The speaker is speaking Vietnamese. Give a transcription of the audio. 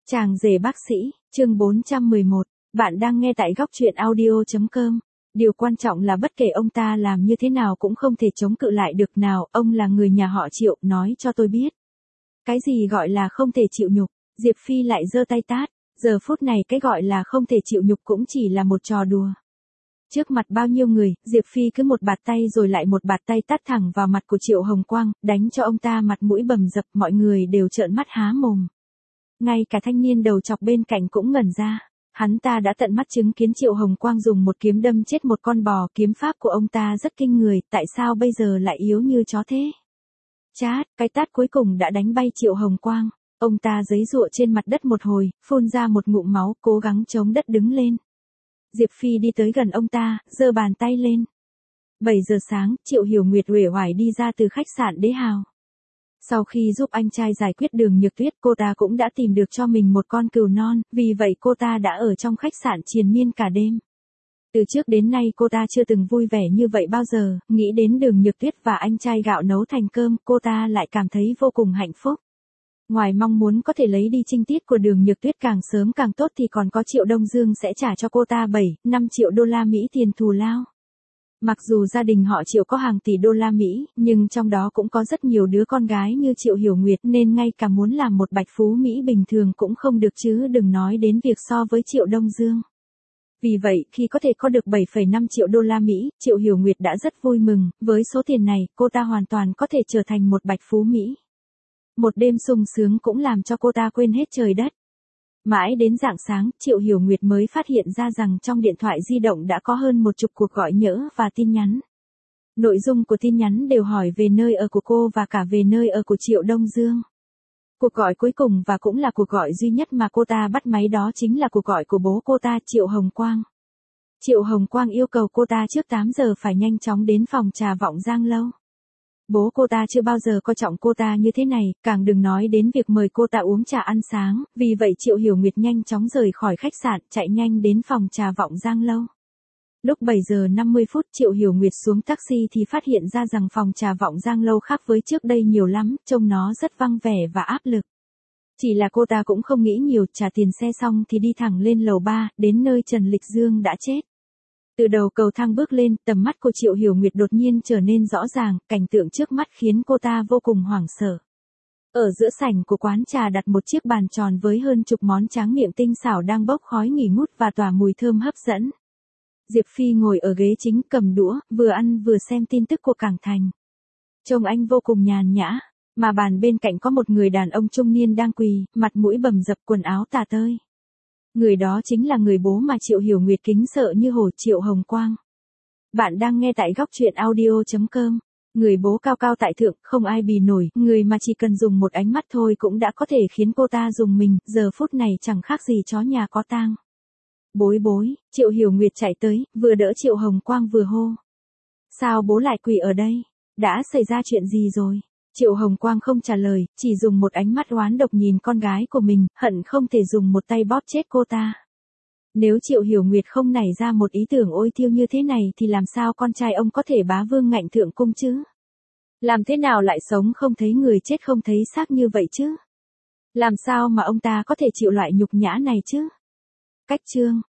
Chàng rể bác sĩ, chương 411, bạn đang nghe tại góc truyện audio.com. Điều quan trọng là bất kể ông ta làm như thế nào cũng không thể chống cự lại được nào, ông là người nhà họ Triệu, nói cho tôi biết. Cái gì gọi là không thể chịu nhục, Diệp Phi lại giơ tay tát, giờ phút này cái gọi là không thể chịu nhục cũng chỉ là một trò đùa. Trước mặt bao nhiêu người, Diệp Phi cứ một bạt tay rồi lại một bạt tay tát thẳng vào mặt của Triệu Hồng Quang, đánh cho ông ta mặt mũi bầm dập, mọi người đều trợn mắt há mồm. Ngay cả thanh niên đầu chọc bên cạnh cũng ngẩn ra, hắn ta đã tận mắt chứng kiến Triệu Hồng Quang dùng một kiếm đâm chết một con bò, kiếm pháp của ông ta rất kinh người, tại sao bây giờ lại yếu như chó thế? Chát, cái tát cuối cùng đã đánh bay Triệu Hồng Quang, ông ta giãy giụa trên mặt đất một hồi, phun ra một ngụm máu, cố gắng chống đất đứng lên. Diệp Phi đi tới gần ông ta, giơ bàn tay lên. 7 giờ sáng, Triệu Hiểu Nguyệt uể oải đi ra từ khách sạn Đế Hào. Sau khi giúp anh trai giải quyết Đường Nhược Tuyết, cô ta cũng đã tìm được cho mình một con cừu non, vì vậy cô ta đã ở trong khách sạn triền miên cả đêm. Từ trước đến nay cô ta chưa từng vui vẻ như vậy bao giờ, nghĩ đến Đường Nhược Tuyết và anh trai gạo nấu thành cơm, cô ta lại cảm thấy vô cùng hạnh phúc. Ngoài mong muốn có thể lấy đi trinh tiết của Đường Nhược Tuyết càng sớm càng tốt thì còn có Triệu Đông Dương sẽ trả cho cô ta 7-5 triệu đô la Mỹ tiền thù lao. Mặc dù gia đình họ Triệu có hàng tỷ đô la Mỹ, nhưng trong đó cũng có rất nhiều đứa con gái như Triệu Hiểu Nguyệt nên ngay cả muốn làm một bạch phú Mỹ bình thường cũng không được chứ đừng nói đến việc so với Triệu Đông Dương. Vì vậy, khi có thể có được 7,5 triệu đô la Mỹ, Triệu Hiểu Nguyệt đã rất vui mừng, với số tiền này, cô ta hoàn toàn có thể trở thành một bạch phú Mỹ. Một đêm sung sướng cũng làm cho cô ta quên hết trời đất. Mãi đến rạng sáng, Triệu Hiểu Nguyệt mới phát hiện ra rằng trong điện thoại di động đã có hơn 10 cuộc gọi nhỡ và tin nhắn. Nội dung của tin nhắn đều hỏi về nơi ở của cô và cả về nơi ở của Triệu Đông Dương. Cuộc gọi cuối cùng và cũng là cuộc gọi duy nhất mà cô ta bắt máy đó chính là cuộc gọi của bố cô ta, Triệu Hồng Quang. Triệu Hồng Quang yêu cầu cô ta trước 8 giờ phải nhanh chóng đến phòng trà Vọng Giang Lâu. Bố cô ta chưa bao giờ coi trọng cô ta như thế này, càng đừng nói đến việc mời cô ta uống trà ăn sáng, vì vậy Triệu Hiểu Nguyệt nhanh chóng rời khỏi khách sạn, chạy nhanh đến phòng trà Vọng Giang Lâu. Lúc 7 giờ 50 phút Triệu Hiểu Nguyệt xuống taxi thì phát hiện ra rằng phòng trà Vọng Giang Lâu khác với trước đây nhiều lắm, trông nó rất vắng vẻ và áp lực. Chỉ là cô ta cũng không nghĩ nhiều, trả tiền xe xong thì đi thẳng lên lầu 3, đến nơi Trần Lịch Dương đã chết. Từ đầu cầu thang bước lên, tầm mắt của Triệu Hiểu Nguyệt đột nhiên trở nên rõ ràng, cảnh tượng trước mắt khiến cô ta vô cùng hoảng sợ. Ở giữa sảnh của quán trà đặt một chiếc bàn tròn với hơn chục món tráng miệng tinh xảo đang bốc khói nghi ngút và tỏa mùi thơm hấp dẫn. Diệp Phi ngồi ở ghế chính cầm đũa, vừa ăn vừa xem tin tức của Cảng Thành. Trông anh vô cùng nhàn nhã, mà bàn bên cạnh có một người đàn ông trung niên đang quỳ, mặt mũi bầm dập quần áo tả tơi. Người đó chính là người bố mà Triệu Hiểu Nguyệt kính sợ như hổ, Triệu Hồng Quang. Bạn đang nghe tại góc truyện audio.com. Người bố cao cao tại thượng, không ai bì nổi, người mà chỉ cần dùng một ánh mắt thôi cũng đã có thể khiến cô ta rùng mình, giờ phút này chẳng khác gì chó nhà có tang. Bối bối, Triệu Hiểu Nguyệt chạy tới, vừa đỡ Triệu Hồng Quang vừa hô. Sao bố lại quỳ ở đây? Đã xảy ra chuyện gì rồi? Triệu Hồng Quang không trả lời, chỉ dùng một ánh mắt oán độc nhìn con gái của mình, hận không thể dùng một tay bóp chết cô ta. Nếu Triệu Hiểu Nguyệt không nảy ra một ý tưởng ôi thiêu như thế này thì làm sao con trai ông có thể bá vương ngạnh thượng cung chứ? Làm thế nào lại sống không thấy người chết không thấy xác như vậy chứ? Làm sao mà ông ta có thể chịu loại nhục nhã này chứ? Cách chương,